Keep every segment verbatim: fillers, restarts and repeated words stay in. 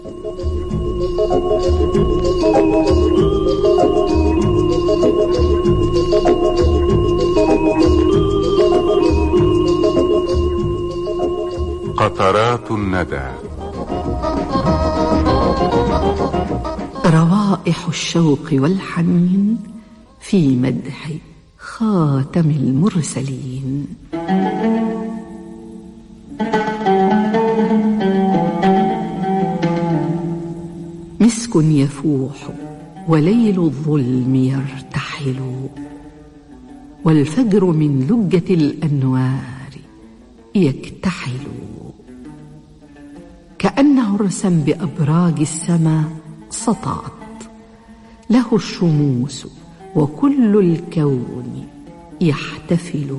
قطرات الندى. روائح الشوق والحنين في مدح خاتم المرسلين. مسك يفوح وليل الظلم يرتحل، والفجر من لجة الأنوار يكتحل، كأن عرسا بأبراج السماء سطعت له الشموس وكل الكون يحتفل،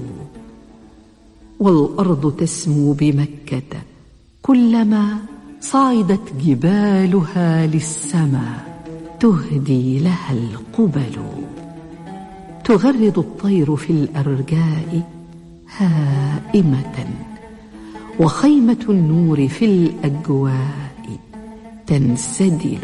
والأرض تسمو بمكة كلما صعدت جبالها للسماء تهدي لها القبل، تغرد الطير في الأرجاء هائمة، وخيمة النور في الأجواء تنسدل،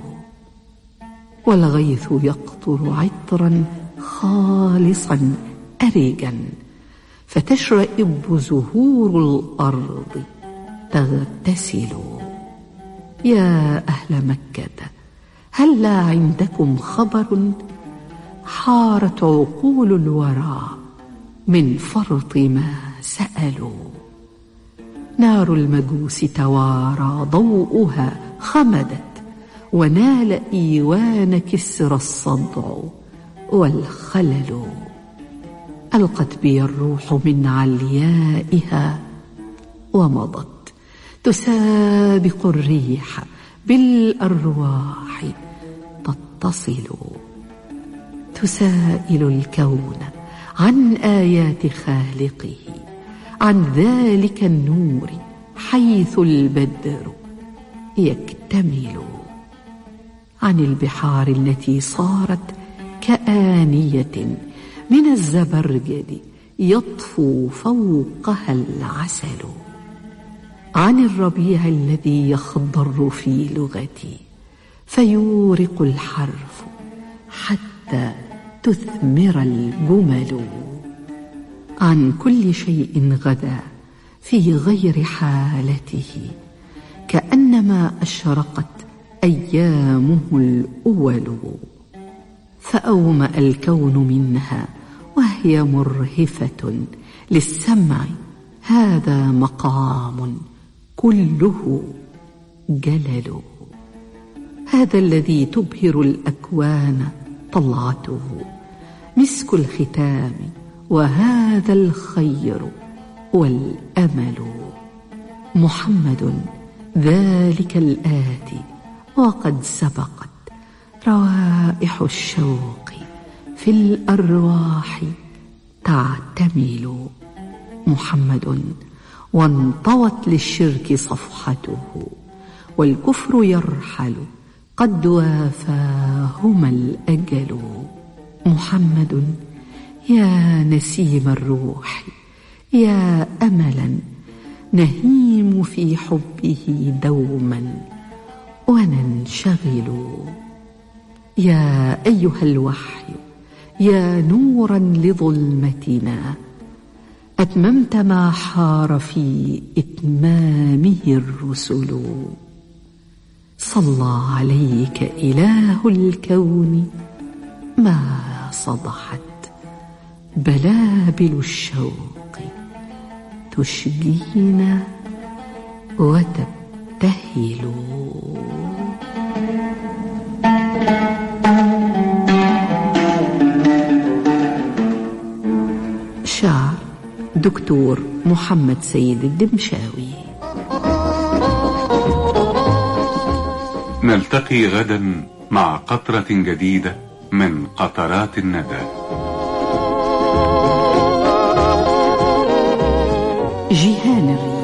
والغيث يقطر عطرا خالصا أريجا، فتشرئب زهور الأرض تغتسل. يا أهل مكة، هل عندكم خبر؟ حارت عقول الورى من فرط ما سألوا، نار المجوس توارى ضوءها خمدت، ونال إيوان كسر الصدع والخلل، ألقت بي الروح من عليائها ومضت تسابق الريح بالأرواح تتصل، تسائل الكون عن آيات خالقه، عن ذلك النور حيث البدر يكتمل، عن البحار التي صارت كآنية من الزبرجد يطفو فوقها العسل، عن الربيع الذي يخضر في لغتي فيورق الحرف حتى تثمر الجمل، عن كل شيء غدا في غير حالته، كأنما أشرقت أيامه الأول، فأومأ الكون منها وهي مرهفة للسمع، هذا مقام كله جلل، هذا الذي تبهر الأكوان طلعته، مسك الختام، وهذا الخير والأمل، محمد ذلك الآتي، وقد سبقت روائح الشوق في الأرواح تعتمل، محمد وانطوت للشرك صفحته، والكفر يرحل قد وافاهما الأجل، محمد يا نسيم الروح، يا أملا نهيم في حبه دوما وننشغل، يا أيها الوحي، يا نورا لظلمتنا، أتممت ما حار في إتمامه الرسل، صلى عليك إله الكون ما صدحت بلابل الشوق تشجينا وتبتهل. شعر دكتور محمد سيد الدمشاوي. نلتقي غدا مع قطرة جديدة من قطرات الندى. جيهان الرياض.